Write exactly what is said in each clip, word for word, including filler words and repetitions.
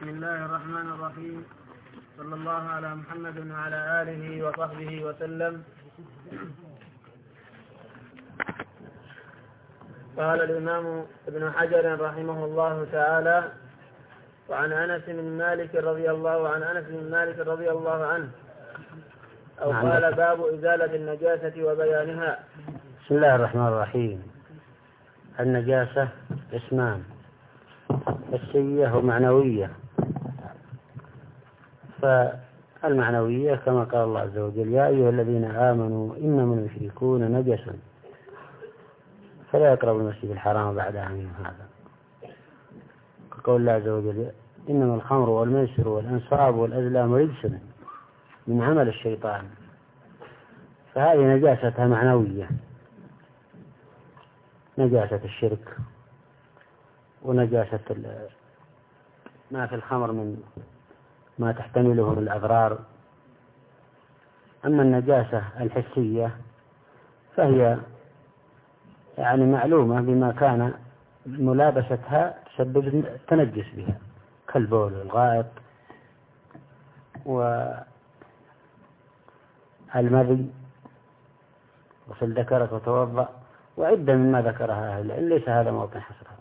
بسم الله الرحمن الرحيم. صلى الله على محمد وعلى آله وصحبه وسلم. قال الإمام ابن حجر رحمه الله تعالى: وعن أنس بن مالك رضي الله عن أنس بن مالك رضي الله عنه أو قال: باب إزالة النجاسة وبيانها. بسم الله الرحمن الرحيم. النجاسة اسمان: حسية ومعنوية. فالمعنوية كما قال الله عز وجل: يا أيها الذين آمنوا إنما المشركون نجس فلا يقربوا المسجد الحرام بعد عامهم هذا. كقول الله عز وجل: إنما الخمر والميسر والأنصاب والأزلام رجس من عمل الشيطان. فهذه نجاستها معنوية، نجاسة الشرك ونجاسة ما في الخمر من ما تحتمله من الأضرار. أما النجاسة الحسية فهي يعني معلومة بما كان ملابستها تسبب تنجس بها، كالبول والغائط والمذي. وصل ذكرك وتوضأ وعدة مما ذكرها أهل العلم، ليس هذا موطن حصرها.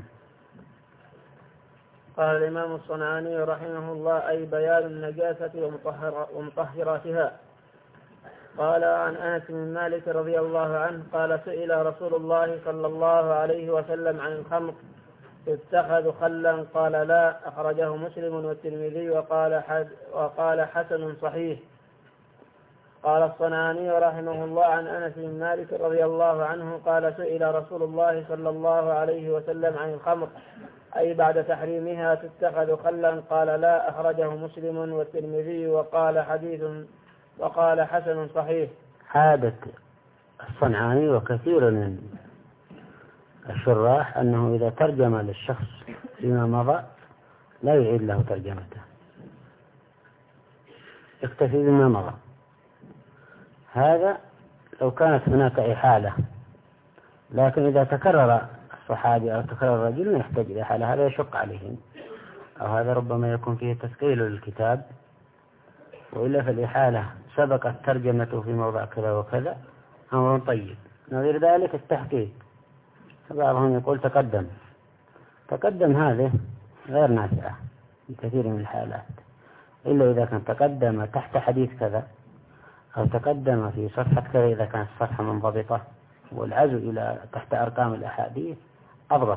قال الإمام الصنعاني رحمه الله: أي بيان النجاسة ومطهراتها. قال عن أنس بن مالك رضي الله عنه قال: سئل رسول الله صلى الله عليه وسلم عن الخمر اتخذ خلا؟ قال: لا. أخرجه مسلم والترمذي وقال, حد وقال حسن صحيح. قال الصنعاني رحمه الله عن أنس بن مالك رضي الله عنه قال: سئل رسول الله صلى الله عليه وسلم عن الخمر أي بعد تحريمها تتخذ خلا؟ قال: لا. أخرجه مسلم والترمذي وقال حديث وقال حسن صحيح. عادة الصنعاني وكثير من الشراح أنه إذا ترجم للشخص فيما مضى لا يعيد له ترجمته، يكتفي بما مضى. هذا لو كانت هناك إحالة، لكن إذا تكرر الصحابي أو تكرر الرجل ما يحتاج إلى إحالة، هذا يشق عليهم، أو هذا ربما يكون فيه تثقيل للكتاب. وإلا فالإحالة سبقت ترجمته في موضع كذا وكذا أمر طيب. نظير ذلك التحقيق، بعضهم يقول تقدم تقدم هذه غير نافعة في كثير من الحالات، إلا إذا كان تقدم تحت حديث كذا أو تقدم في صفحة كذا إذا كانت الصفحة منضبطة، والعزو إلى تحت أرقام الأحاديث أضبط.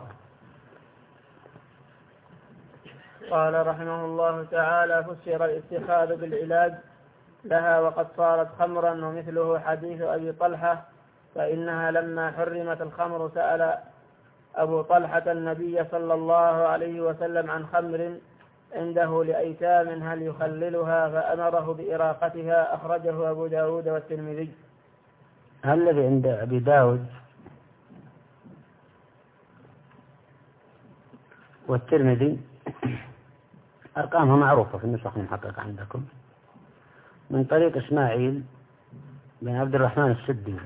قال رحمه الله تعالى: فسر الاتخاذ بالعلاج لها وقد صارت خمرا، ومثله حديث أبي طلحة: فإنها لما حرمت الخمر سأل أبو طلحة النبي صلى الله عليه وسلم عن خمر عنده لأيتام هل يخللها؟ فأمره بإراقتها. أخرجه أبو داود والترمذي. الذي عند أبي داود والترمذي أرقامها معروفة في النسخ المحققة عندكم، من طريق إسماعيل بن عبد الرحمن السدي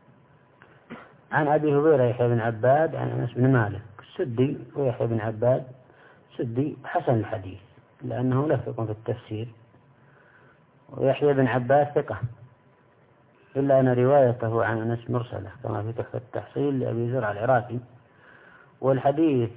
عن أبي هريرة يحيى بن عباد عن أنس بن مالك. السدي ويحيى بن عباد سدي حسن الحديث لأنه لفق في التفسير، ويحيى بن عباد ثقة، إلا أن روايته عن أنس مرسلة كما في تحفة التحصيل لأبي زرع العراقي. والحديث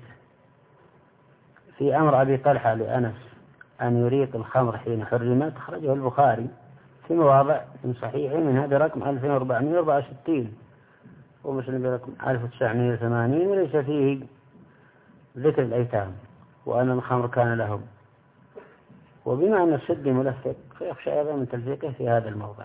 في أمر أبي طلحة لأنس أن يريق الخمر حين حرمت أخرجه البخاري في مواضع من صحيحه، منها برقم ألفين وأربعمائة وأربعة وستين ومسلم برقم ألف وتسعمائة وثمانين، وليس فيه ذكر الأيتام وأن الخمر كان لهم. وبما أن السد ملفق فيخشى أيضا من تلفيقه في هذا الموضع.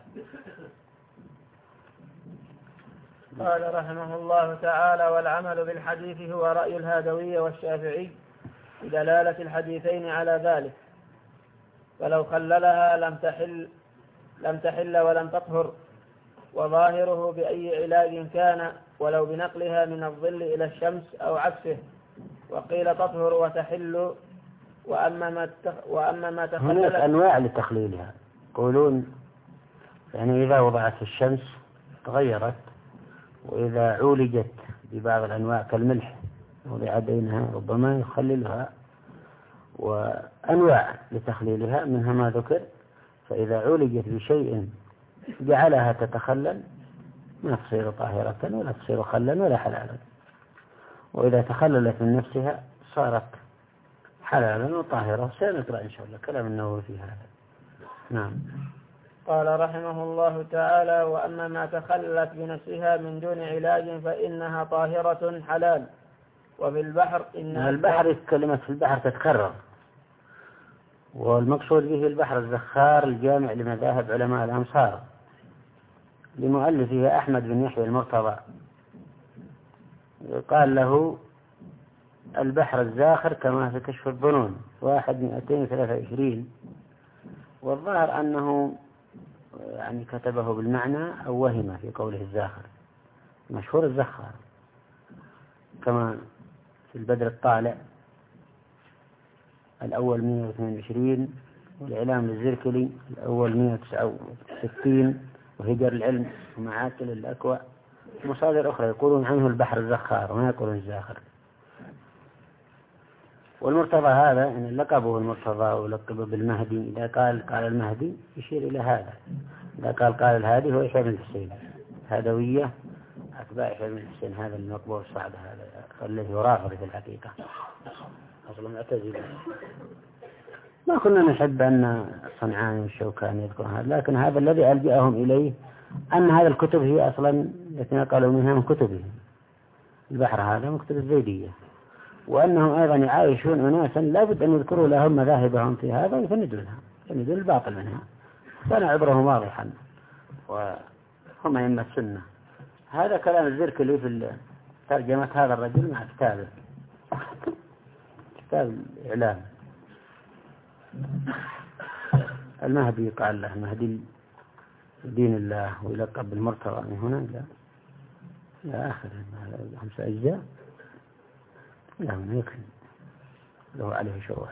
قال رحمه الله تعالى: والعمل بالحديث هو رأي الهادوي والشافعي بدلالة الحديثين على ذلك، فلو خللها لم تحل لم تحل ولم تطهر، وظاهره بأي علاج كان، ولو بنقلها من الظل إلى الشمس أو عكسه. وقيل تطهر وتحل. وأما ما وأما ما تخللت. هناك أنواع لتخليلها، يقولون يعني إذا وضعت في الشمس تغيرت، وإذا عولجت ببعض الأنواع كالملح وضع بينها ربما يخللها. وأنواع لتخليلها، منها ما ذكر. فإذا عولجت بشيء جعلها تتخلل ما تصير طاهرة ولا تصير خلا ولا حلالا، وإذا تخللت من نفسها صارت حلالا وطاهرة. سنقرأ إن شاء الله كلام النووي في هذا. نعم. قال رحمه الله تعالى: وأما ما تخلت بنفسها من دون علاج فإنها طاهرة حلال. وفي البحر إن البحر كلمة في البحر تتكرر، والمقصود به البحر الزخار الجامع لمذاهب علماء الأمصار لمؤلفه أحمد بن يحيى المرتضى، قال له البحر الزاخر كما في كشف الظنون واحد مئتين وثلاثة وعشرين، والظاهر أنه يعني كتبه بالمعنى أو وهم في قوله الزاخر، مشهور الزخار كما في البدر الطالع الأول مئة واثنين وعشرين، والإعلام للزركلي الأول مئة وتسعة وستين، وهجر العلم ومعاكل الأكوى، ومصادر أخرى يقولون عنه البحر الزخار وما يقولون الزاخر. والمرتضى هذا إن لقبه المرتضى ولقب بالمهدي، إذا قال قال المهدي يشير إلى هذا، إذا قال قال الهادي هو يحيى بن الحسين، هدوية أتباع يحيى بن الحسين، هذا المقبول الصعب هذا الذي يرافض في الحقيقة أصلا معتزلة. ما كنا نحب أن صنعاني والشوكاني يذكرون هذا، لكن هذا الذي ألجأهم إليه أن هذه الكتب هي أصلا التي نقلوا منها من كتبهم. البحر هذا من كتب الزيدية، وأنهم أيضا يعايشون أناسا لابد أن يذكروا لهم مذاهبهم في هذا ويفندوا لها، يفندوا الباطل منها، كان عبرهم واضحا وهم أئمة السنة. هذا كلام الزركلي في ترجمة هذا الرجل مع كتابه، كتاب الإعلام. المهدي قال له مهدي دين الله ويلقب بالمرتضى من هنا إلى إلى آخر خمسة أجزاء، لا من يكفي له عليه شروح.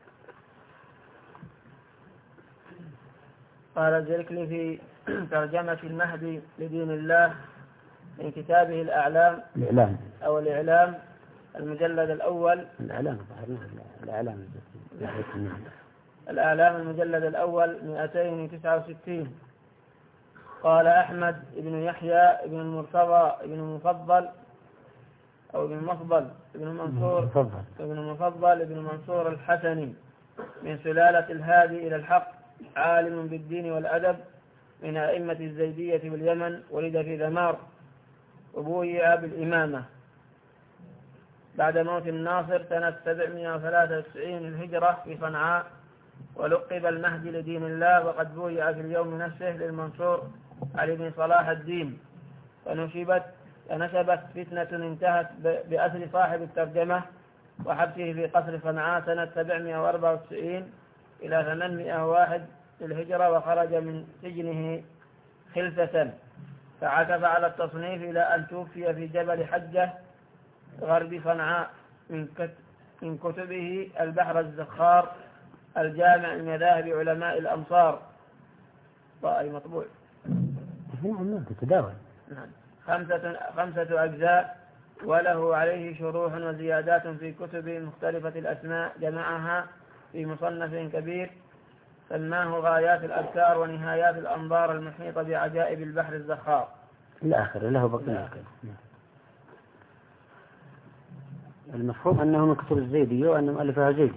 قال الزركلي في ترجمة المهدي لدين الله من كتابه الأعلام الإعلام أو الإعلام المجلد الأول الإعلام الإعلام الأعلام المجلد الأول مئتين وتسعة وستين. قال أحمد بن يحيى بن المرتضى بن المفضل أو بن مفضل بن منصور بن المفضل بن منصور الحسني من سلالة الهادي إلى الحق، عالم بالدين والأدب من أئمة الزيدية باليمن، ولد في ذمار وبويع بالإمامة بعد موت الناصر سنة سبعمائة وثلاثة وتسعين الهجرة في صنعاء، ولقب المهدي لدين الله، وقد بويع في اليوم نفسه للمنصور علي بن صلاح الدين، فنشبت فنشبت فتنة انتهت بأسر صاحب الترجمة وحبسه في قصر صنعاء سنة سبعمائة وأربعة وتسعين إلى ثمانمائة وواحد الهجرة، وخرج من سجنه خلفة، فعكف على التصنيف إلى أن توفي في جبل حجة غرب صنعاء. من كتبه البحر الزخار الجامع لمذاهب علماء الأمصار، رأي مطبوع نعم تتداول خمسة, خمسة أجزاء، وله عليه شروح وزيادات في كتب مختلفة الأسماء، جمعها في مصنف كبير سماه غايات الأذكار ونهايات الأنظار المحيطة بعجائب البحر الزخار الآخر له بقية. المفهوم أنه من كتب الزيدي وأنه مؤلفها زيدي.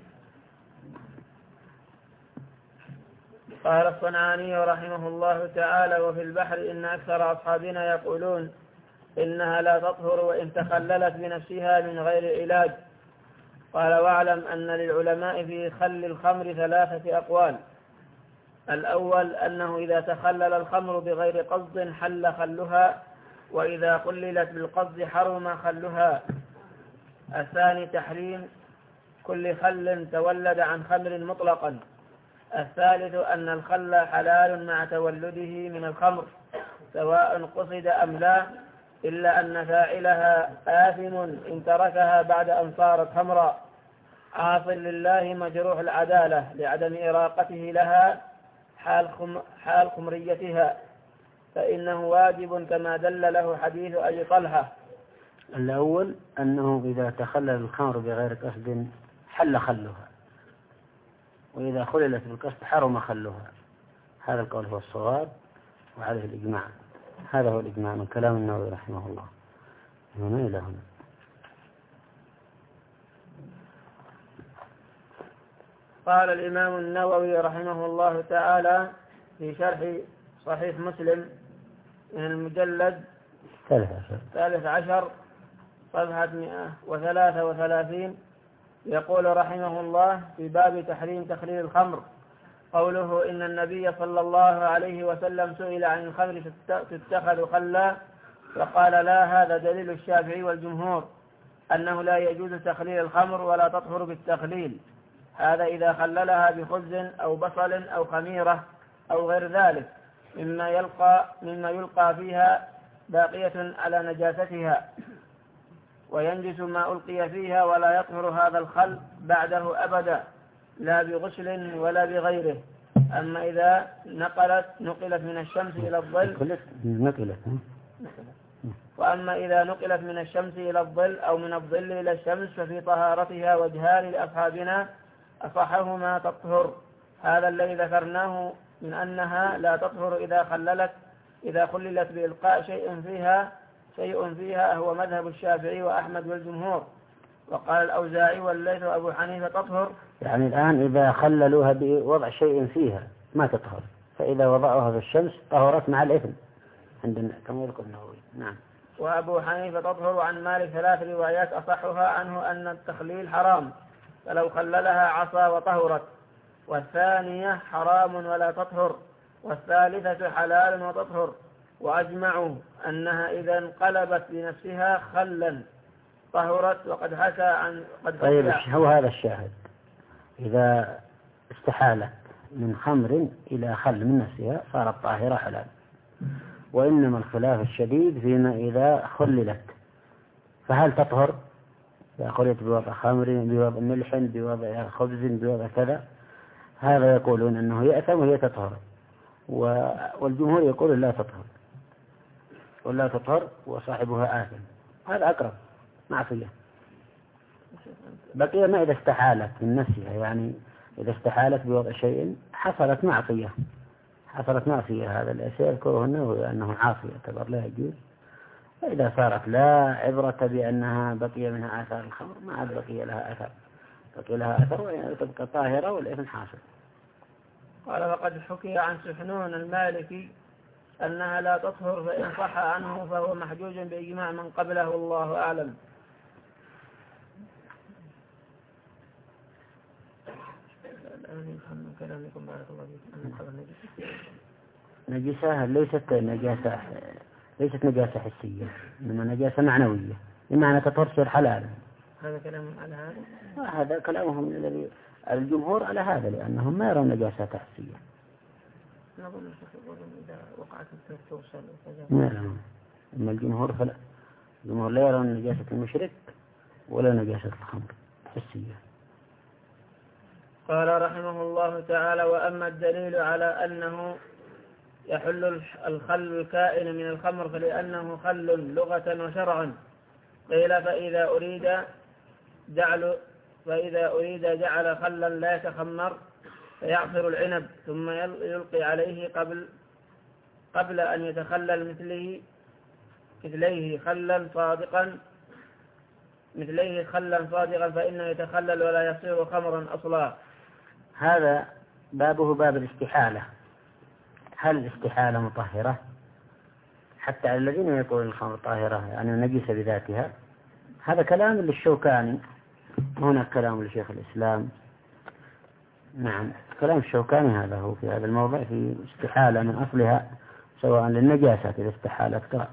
قال الصنعاني رحمه الله تعالى: وفي البحر إن أكثر أصحابنا يقولون إنها لا تطهر وإن تخللت بنفسها من غير علاج. قال: واعلم أن للعلماء في خل الخمر ثلاثة أقوال. الأول أنه إذا تخلل الخمر بغير قصد حل خلها، وإذا خللت بالقصد حرم خلها. الثاني تحريم كل خل تولد عن خمر مطلقا. الثالث أن الخل حلال مع تولده من الخمر سواء قصد أم لا، إلا أن فاعلها آثم إن تركها بعد أن صارت خمرا، عاص لله مجروح العدالة لعدم إراقته لها حال, خم حال خمريتها، فإنه واجب كما دل له حديث أبي طلحة. الأول أنه إذا تخلل الخمر بغير قصد حل خلها، وإذا خللت بالقصد حرم خلها. هذا القول هو الصواب وعليه الإجماع. هذا هو الإجماع من كلام النووي رحمه الله هنا إلى هنا. قال الإمام النووي رحمه الله تعالى في شرح صحيح مسلم من المجلد الثالث عشر صفحة مئة وثلاثة وثلاثين يقول رحمه الله في باب تحريم تخليل الخمر قوله إن النبي صلى الله عليه وسلم سئل عن الخمر تتخذ خلا فقال لا، هذا دليل الشافعي والجمهور أنه لا يجوز تخليل الخمر ولا تطهر بالتخليل، هذا إذا خللها بخبز أو بصل أو خميرة أو غير ذلك مما يلقى, مما يلقى فيها باقية على نجاستها وينجس ما ألقي فيها، ولا يطهر هذا الخل بعده أبدا لا بغسل ولا بغيره. أما إذا نقلت نقلت من الشمس إلى الظل نقلت وأما إذا نقلت من الشمس إلى الظل أو من الظل إلى الشمس ففي طهارتها وجهان لأصحابنا أصحهما تطهر. هذا الذي ذكرناه من أنها لا تطهر إذا خللت إذا خللت بإلقاء شيء فيها شيء فيها هو مذهب الشافعي وأحمد والجمهور. وقال الأوزاعي والليث وأبو حنيفة تطهر. يعني الآن إذا خللوها بوضع شيء فيها ما تطهر، فإذا وضعوها في الشمس طهرت مع الإثم عندنا كما يقول النووي. نعم. وأبو حنيفة تطهر. عن مالك ثلاث روايات أصحها عنه أن التخليل حرام فلو خللها عصى وطهرت، والثانية حرام ولا تطهر، والثالثة حلال وتطهر. وأجمعوا أنها إذا انقلبت بنفسها خلا طهرت. وقد حكى عن قد طيب هو هذا الشاهد، إذا استحالت من خمر إلى خل من نفسها صارت طاهرة حلال. وإنما الخلاف الشديد فيما إذا خللت، فهل تطهر إذا خللت بوضع خمر بوضع ملح بوضع خبز بوضع كذا؟ هذا يقولون أنه يأثم وهي تطهر، والجمهور يقول لا تطهر ولا تطهر وصاحبها آثم. هذا أقرب معصية. بقي ما إذا استحالت من نفسها، يعني إذا استحالت بوضع شيء حصلت معصية حصلت معصية هذا الذي يذكره النووي أنه عاصية يعتبر لا يجوز. فإذا صارت لا عبرة بأنها بقي منها آثار الخمر ما عاد بقي لها آثار بقي لها آثار وتبقى طاهرة والإثم حاصل. قال فقد حكي عن سحنون المالكي أنها لا تطهر، فإن صح عنه فهو محجوج بإجماع من قبله الله أعلم. نجسة ليست نجاسة ليست نجاسة حسية، إنما نجاسة معنوية بمعنى تطهر حلالا. هذا كلام على هذا هذا كلامهم الذي الجمهور على هذا لأنهم ما يرون نجاسة حسية. نظن إذا وقعت توصل لا لا، أما الجمهور فلا، الجمهور لا يرون نجاسة المشرك ولا نجاسة الخمر حسية. قال رحمه الله تعالى وأما الدليل على أنه يحل الخل الكائن من الخمر فلأنه خل لغة وشرعا قيل فإذا أريد جعل فإذا أريد جعل خلا لا يتخمر فيعصر العنب ثم يلقي عليه قبل قبل أن يتخلل مثله مثليه خلا صادقا مثليه خلا صادقا فإنه يتخلل ولا يصير خمرا أصلا. هذا بابه باب الاستحالة. هل الاستحالة مطهرة؟ حتى على الذين يقولون الخمر طاهرة يعني نجسة بذاتها، هذا كلام للشوكاني، هناك كلام لشيخ الإسلام. نعم كلام الشوكاني هذا هو في هذا الموضع في استحالة من أصلها سواء للنجاسة إذا استحالت كرا.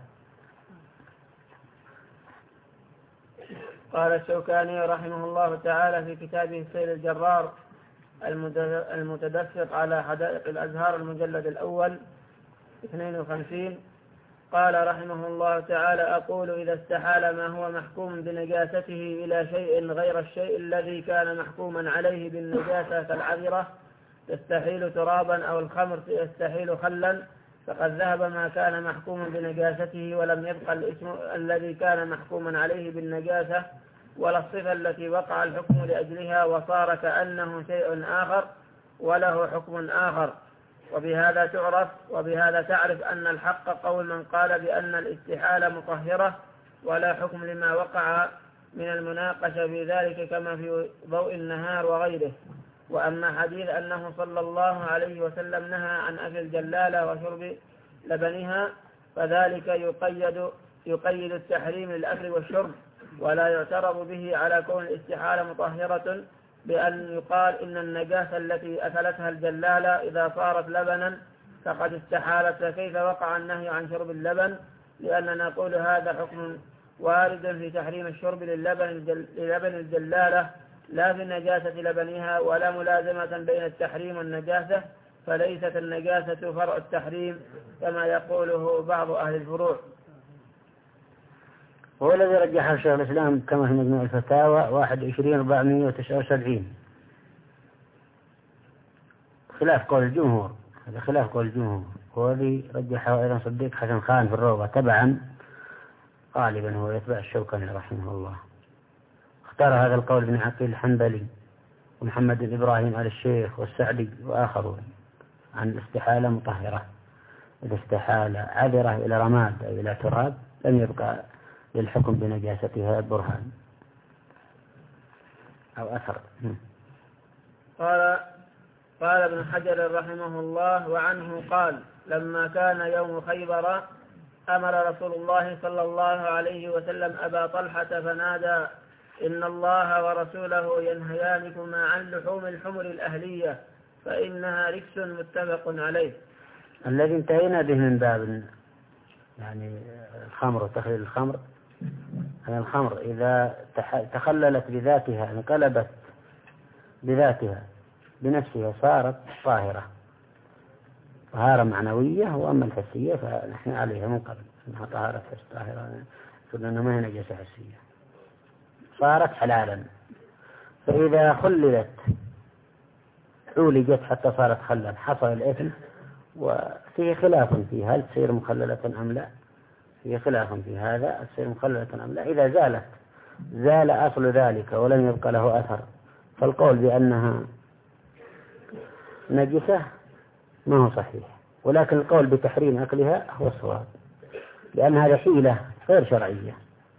قال الشوكاني رحمه الله تعالى في كتابه سيل الجرار المتدفق على حدائق الأزهار المجلد الأول اثنين وخمسين قال رحمه الله تعالى أقول إذا استحال ما هو محكوم بنجاسته إلى شيء غير الشيء الذي كان محكوما عليه بالنجاسة كالعذرة تستحيل ترابا أو الخمر يستحيل خلا فقد ذهب ما كان محكوما بنجاسته ولم يبقى الاسم الذي كان محكوما عليه بالنجاسة ولا الصفة التي وقع الحكم لأجلها وصار كأنه شيء آخر وله حكم آخر. وبهذا تعرف وبهذا تعرف أن الحق قول من قال بأن الاستحالة مطهرة ولا حكم لما وقع من المناقشة في ذلك كما في ضوء النهار وغيره. وأما حديث أنه صلى الله عليه وسلم نهى عن أكل الجلالة وشرب لبنها فذلك يقيد يقيد التحريم للأكل والشرب، ولا يعترض به على كون الاستحالة مطهرة بأن يقال إن النجاسة التي أكلتها الجلالة إذا صارت لبنا فقد استحالت، فكيف وقع النهي عن شرب اللبن؟ لأننا نقول هذا حكم وارد في تحريم الشرب للبن للبن الجلالة لا في نجاسة لبنها، ولا ملازمة بين التحريم والنجاسة، فليست النجاسة فرع التحريم كما يقوله بعض أهل الفروع. هو الذي رجحه شيخ الإسلام كما في مجموع الفتاوى واحد وعشرين أربعمائة وتسعة وسبعين، خلاف قول الجمهور. هذا خلاف قول الجمهور، هو الذي رجحه أيضا صديق حسن خان في الروضة تبعا، غالبا هو يتبع الشوكاني رحمه الله. اختار هذا القول ابن عقيل الحنبلي ومحمد بن إبراهيم آل الشيخ والسعدي وآخرون عن الاستحالة مطهرة. إذا استحال عذرة إلى رماد أو إلى تراب لم يبقى للحكم بنجاستها برهان أو أثر. قال قال ابن حجر رحمه الله وعنه قال لما كان يوم خيبر أمر رسول الله صلى الله عليه وسلم أبا طلحة فنادى إن الله ورسوله ينهيانكما عن لحوم الحمر الأهلية فإنها ركس، متفق عليه. الذي انتهينا به من باب يعني الخمر وتخليل الخمر، أن الخمر إذا تخللت بذاتها انقلبت بذاتها بنفسها صارت طاهرة طهارة معنوية، وأما الحسية فنحن عليها من قبل أنها طهارة طاهرة، فإنها ما هي نجاسة حسية، صارت حلالا. فإذا خللت عولجت حتى صارت خلا حصل الإثم، وفيه خلاف فيها هل تصير مخللة أم لا، فيه خلاف في هذا تصير مخللة أم لا. إذا زالت زال أصل ذلك ولم يبقى له أثر، فالقول بأنها نجسة ما هو صحيح، ولكن القول بتحريم أكلها هو الصواب، لأن هذا حيلة غير شرعية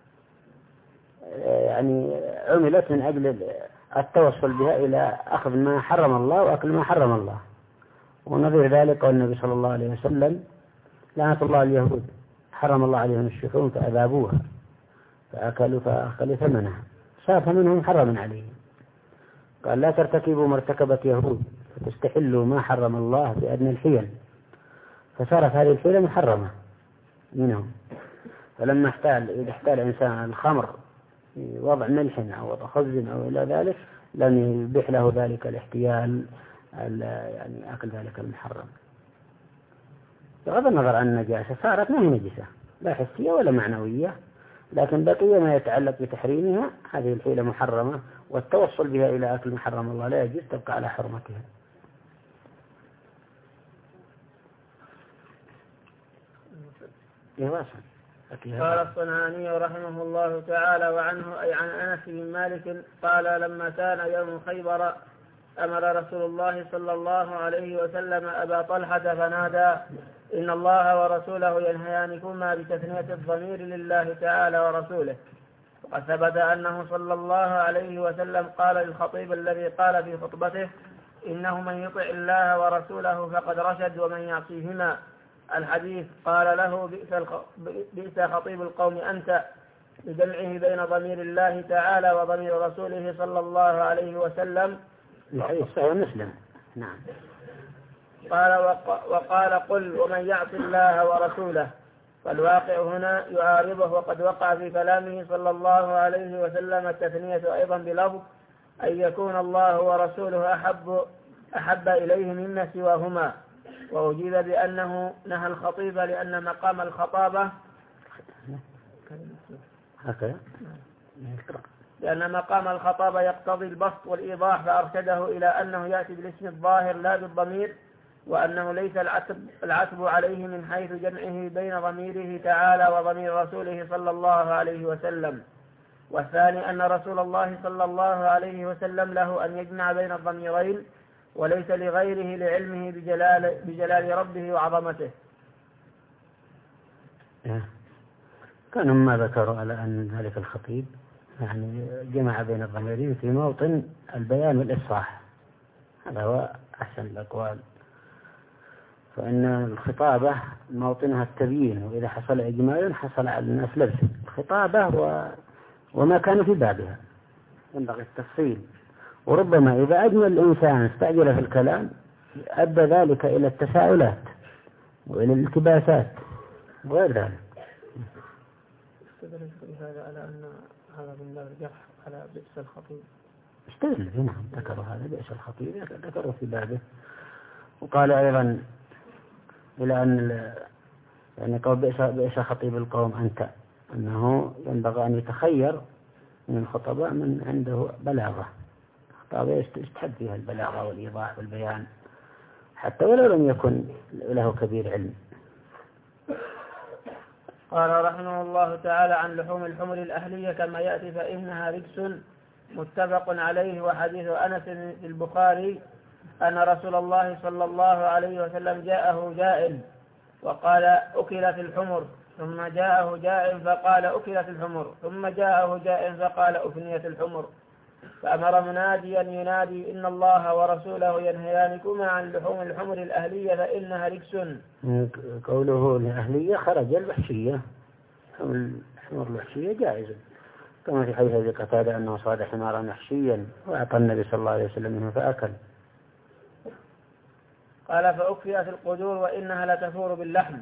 يعني عملت من أجل التوصل بها إلى أخذ ما حرم الله وأكل ما حرم الله. ونظير ذلك قال النبي صلى الله عليه وسلم لعنة الله اليهود حرم الله عليهم الشحوم فأذابوها فأكلوا فأخذوا ثمنها صار منهم محرما عليهم. قال لا ترتكبوا ما ارتكبت يهود فتستحلوا ما حرم الله بأدنى الحيل، فصارت هذه الحيلة محرمة منهم. فلما احتال إذا احتال إنسان الخمر وضع ملح أو وضع خبز أو إلى ذلك لن يبيح له ذلك الاحتيال يعني أكل ذلك المحرم. بغض النظر عن النجاسة صارت ما هي نجسة لا حسية ولا معنوية، لكن بقي ما يتعلق بتحريمها هذه الحيلة محرمة، والتوصل بها إلى أكل محرم الله لا يجوز، تبقى على حرمتها. قال الصنعاني رحمه الله تعالى وعنه أي عن أنس بن مالك قال لما كان يوم خيبر أمر رسول الله صلى الله عليه وسلم أبا طلحة فنادى إن الله ورسوله ينهيانكما بتثنية الضمير لله تعالى ورسوله. وقد ثبت أنه صلى الله عليه وسلم قال للخطيب الذي قال في خطبته إنه من يطع الله ورسوله فقد رشد ومن يعصيهما الحديث، قال له بئس خطيب القوم أنت، بجمعه بين ضمير الله تعالى وضمير رسوله صلى الله عليه وسلم. الحديث صحيح مسلم. نعم. قال وقال قل ومن يعص الله ورسوله، فالواقع هنا يعارضه، وقد وقع في كلامه صلى الله عليه وسلم التثنية أيضا بلفظ أن يكون الله ورسوله أحب أحب إليه مما سواهما. وأجيب بأنه نهى الخطيب لأن مقام الخطابة لأن مقام الخطابة يقتضي البسط والإيضاح، فأرشده إلى أنه يأتي بالاسم الظاهر لا بالضمير، وأنه ليس العتب, العتب عليه من حيث جمعه بين ضميره تعالى وضمير رسوله صلى الله عليه وسلم. والثاني أن رسول الله صلى الله عليه وسلم له أن يجمع بين الضميرين وليس لغيره لعلمه بجلال, بجلال ربه وعظمته. كانوا ما ذكروا على أن ذلك الخطيب يعني جمع بين الضميرين في موطن البيان والإصلاح، هذا هو أحسن الأقوال، فإن الخطابة موطنها التبيين، وإذا حصل إجمال حصل على الناس لبس الخطابة و... وما كان في بابها ينبغي التفصيل. وربما إذا أجمل الإنسان استعجل في الكلام أدى ذلك إلى التساؤلات وإلى الالتباسات وغير ذلك. استدل بهذا على أن هذا من باب الجرح على بئس الخطيب. استدل نعم ذكروا هذا بئس الخطيب، ذكروا في بابه. وقال أيضا إلى أن يعني قول بئس بئس خطيب القوم أنت، أنه ينبغي أن يتخير من الخطباء من عنده بلاغة، خطابة يستحب فيها البلاغة والإيضاح والبيان حتى ولو لم يكن له كبير علم. قال رحمه الله تعالى: عن لحوم الحمر الأهلية كما يأتي فإنها رجس، متفق عليه. وحديث أنس في البخاري أن رسول الله صلى الله عليه وسلم جاءه جائل وقال أكلت الحمر، ثم جاءه جائع فقال أكلت الحمر، ثم جاءه جائع فقال أفنيت الحمر، فأمر مناديا ينادي: إن الله ورسوله ينهيانكما عن لحوم الحمر الأهلية فإنها رجس. قوله الأهلية خرج الوحشية، الحمر الوحشية جائزة، كما في حديث أبي قتادة أنه صاد حمارا وحشيا وأعطى النبي صلى الله عليه وسلم منه فأكل. قال: فأكفئت القدور وإنها لتفور باللحم.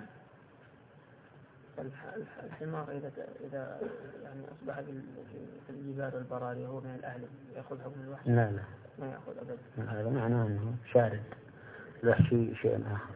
الحمار إذا إذا يعني أصبح في الجبال والبراري وهو من الأهل يأخذ حكم الوحش؟ لا لا ما يأخذ أبدا. هذا معناه أنه شارد، الوحشي شيء آخر.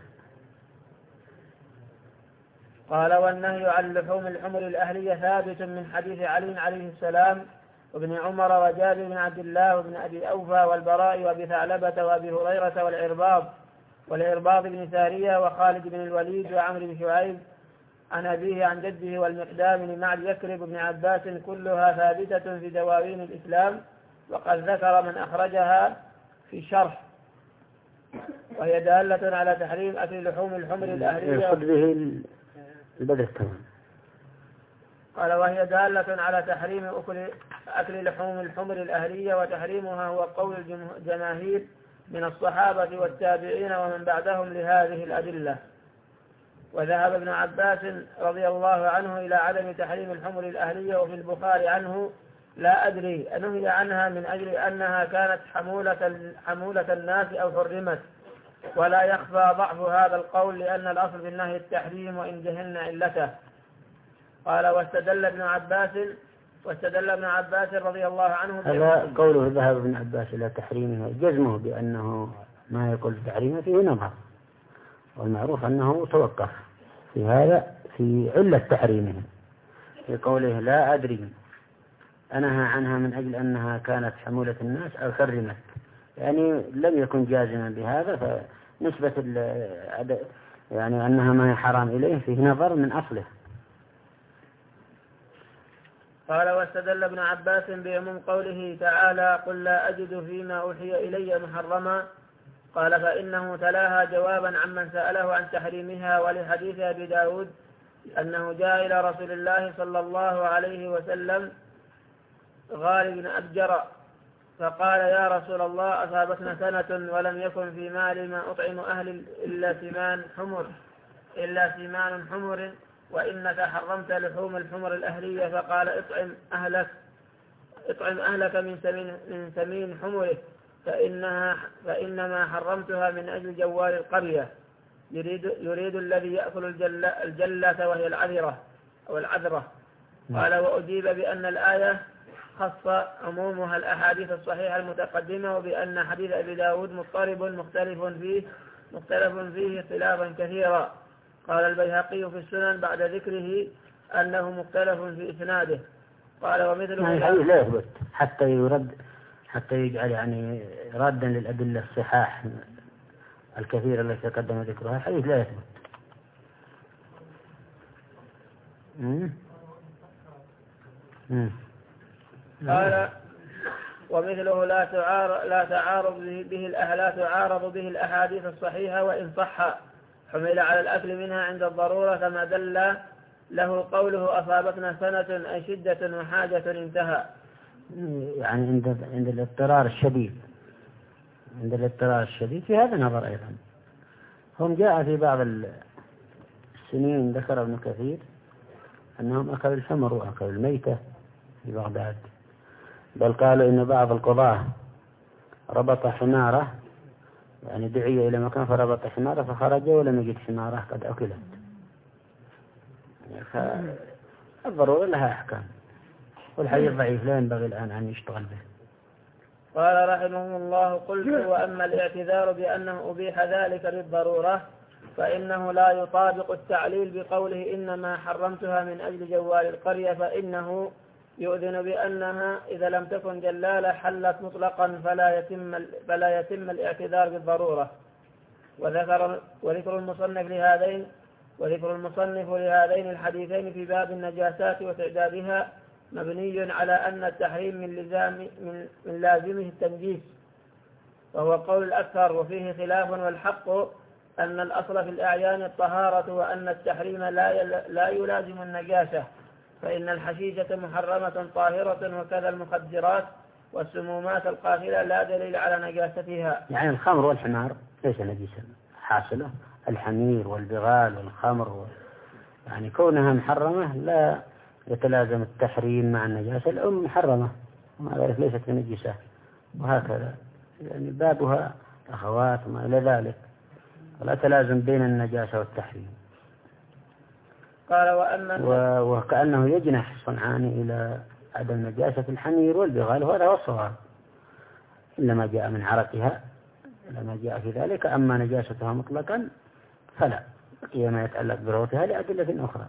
قال: والنهي عن لحوم الحمر الأهلية ثابت من حديث علي عليه السلام وابن عمر وجابر بن عبد الله وابن أبي أوفى والبراء وأبي ثعلبة وأبي هريرة والعرباض والعرباض بن سارية وخالد بن الوليد وعمر بن شعيب عن أبيه عن جده والمقدام بن معد يكرب بن عباس، كلها ثابتة في دواوين الإسلام، وقد ذكر من أخرجها في شرح، وهي دالة على تحريم أكل لحوم الحمر الأهلية. يقصد به البدر تمام. قال: وهي دالة على تحريم أكل أكل لحوم الحمر الأهلية، وتحريمها هو قول الجماهير من الصحابة والتابعين ومن بعدهم لهذه الأدلة. وذهب ابن عباس رضي الله عنه إلى عدم تحريم الحمر الأهلية، وفي البخاري عنه: لا أدري نهي عنها من أجل أنها كانت حمولة, حمولة الناس أو حرمت، ولا يخفى ضعف هذا القول لأن الأصل في النهي التحريم وإن جهلنا علته. قال: واستدل ابن عباس واستدل ابن عباس رضي الله عنه هذا قوله ذهب ابن عباس إلى تحريمها، جزمه بأنه ما يقول تحريمه فيه نظر، والمعروف أنه توقف في هذا في علة تحريمه، في قوله لا أدري أنهى عنها من أجل أنها كانت حمولة الناس أو حرمت، يعني لم يكن جازما بهذا، فنسبة يعني أنها ما هي حرام إليه فيه نظر من أصله. قال: واستدل ابن عباس بعموم قوله تعالى: قل لا أجد فيما أوحي إلي محرما. قال: فإنه تلاها جوابا عمن سأله عن تحريمها، ولحديث أبي داود أنه جاء إلى رسول الله صلى الله عليه وسلم غالب بن أبجر فقال: يا رسول الله، أصابتنا سنة ولم يكن في مال ما أطعم أهل إلا ثمان حمر إلا ثمان حمر وإنك حرمت لحوم الحمر الأهلية. فقال: اطعم أهلك اطعم أهلك من ثمين من ثمين حمره، فإنها فإنما حرمتها من أجل جوار القرية، يريد يريد الذي يأكل الجلة, الجلة وهي العذرة أو العذرة. قال: وأجيب بأن الآية خص عمومها الأحاديث الصحيحة المتقدمة، وبأن حديث أبي داود مضطرب مختلف فيه مختلف فيه اختلافا كثيرا. قال البيهقي في السنن بعد ذكره أنه مختلف في إسناده. قال: ومثله يعني لا يثبت حتى يرد حتى يجعل يعني رادا للأدلة الصحاح الكثيرة التي تقدم ذكرها، الحديث لا يثبت. مم. مم. قال: ومثله لا تعارض لا تعارض به لا تعارض به الأحاديث الصحيحة وإن صح حمل على الأكل منها عند الضرورة كما دل له قوله أصابتنا سنة أي شدة وحاجة انتهى. يعني عند عند الاضطرار الشديد عند الاضطرار الشديد في هذا نظر أيضا. هم جاء في بعض السنين ذكر ابن كثير أنهم أكلوا الحمر وأكلوا الميتة في بغداد، بل قالوا إن بعض القضاة ربط حماره، يعني دعي إلى مكان فربط حماره فخرج ولم يجد حماره قد أكلت. فالضرورة لها أحكام، والحديث ضعيف لا ينبغي الآن أن يشتغل به. قال رحمه الله: قلت: وأما الاعتذار بأنه أبيح ذلك للضرورة فإنه لا يطابق التعليل بقوله إنما حرمتها من أجل جوال القرية، فإنه يؤذن بأنها إذا لم تكن جلالة حلت مطلقا فلا يتم فلا يتم الاعتذار بالضرورة. وذكر وذكر المصنف لهذين وذكر المصنف لهذين الحديثين في باب النجاسات وتعدادها مبني على أن التحريم من لزام من, من لازمه التنجيس، وهو قول الأكثر، وفيه خلاف، والحق أن الأصل في الأعيان الطهارة، وأن التحريم لا لا يلازم النجاسة، فإن الحشيشة محرمة طاهرة، وكذا المخدرات والسمومات القاتلة لا دليل على نجاستها. يعني الخمر والحمار ليس نجسا حاصلة، الحمير والبغال والخمر و... يعني كونها محرمة لا يتلازم التحريم مع النجاسة. الأم محرمة ومع ذلك ليست نجسة، وهكذا يعني بابها أخوات وما إلى ذلك، ولا تلازم بين النجاسة والتحريم. قال: وأما و... وكأنه يجنح الصنعاني إلى عدم نجاسة الحمير والبغال، وهذا هو الصواب، إلا ما جاء من عرقها إلا ما جاء في ذلك. أما نجاستها مطلقا فلا، بقي ما يتعلق بروثها لأدلة أخرى.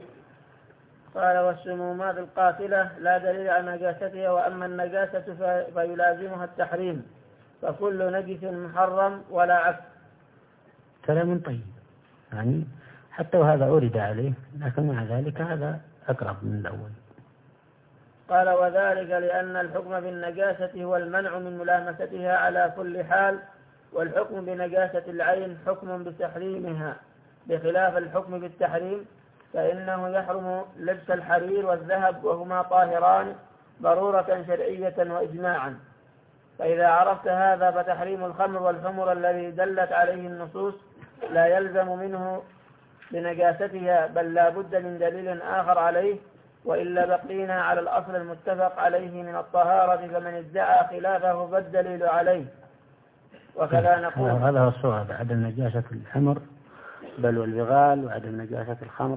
قال: والسمومات القاتلة لا دليل على نجاستها، وأما النجاسة فيلازمها التحريم، فكل نجس محرم ولا عكس. كلام طيب، يعني حتى وهذا أورد عليه، لكن مع ذلك هذا أقرب من الأول. قال: وذلك لأن الحكم بالنجاسة هو المنع من ملامستها على كل حال، والحكم بنجاسة العين حكم بتحريمها، بخلاف الحكم بالتحريم فإنه يحرم لبس الحرير والذهب وهما طاهران ضرورة شرعية وإجماعا. فإذا عرفت هذا فتحريم الخمر والحمر الذي دلت عليه النصوص لا يلزم منه بنجاستها، بل لا بد من دليل آخر عليه، وإلا بقينا على الأصل المتفق عليه من الطهارة، فمن ادعى خلافه فالدليل عليه. وكذا نقول: هذا هو الصواب، عدم نجاسة الحمر بل والبغال وعدم نجاسة الخمر.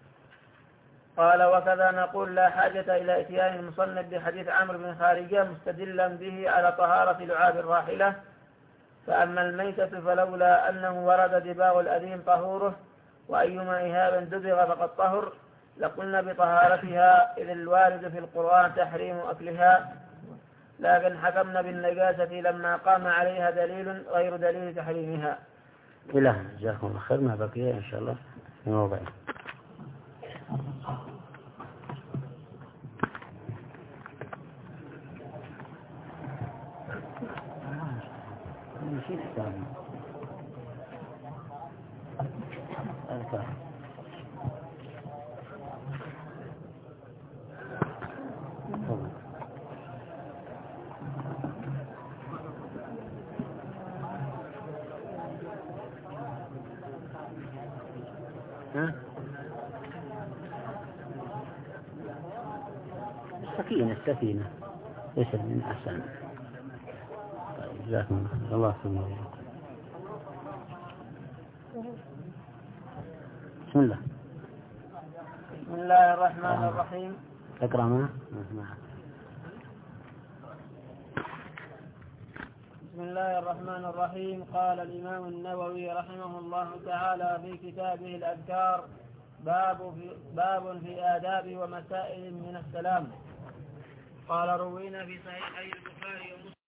قال: وكذا نقول: لا حاجة إلى إتيان المصنف بحديث عمرو بن خارجة مستدلا به على طهارة لعاب الراحلة. فأما الميتة فلولا أنه ورد دباغ الأديم طهوره، وأيما إهاب دبغ فقد طهر، لقلنا بطهارتها، إذ الوارد في القرآن تحريم أكلها، لكن حكمنا بالنجاسة لما قام عليها دليل غير دليل تحريمها. إله جزاكم الله خير، ما بقي إن شاء الله في موضع. السكينة السكينة ليس من أحسن. طيب جزاكم الله خير. بسم الله بسم الله الرحمن آه. الرحيم. اقرأ ما بسم الله الرحمن الرحيم. قال الإمام النووي رحمه الله تعالى في كتابه الأذكار: باب في, باب في آداب ومسائل من السلام. قال: روينا في صحيحي البخاري ومسلم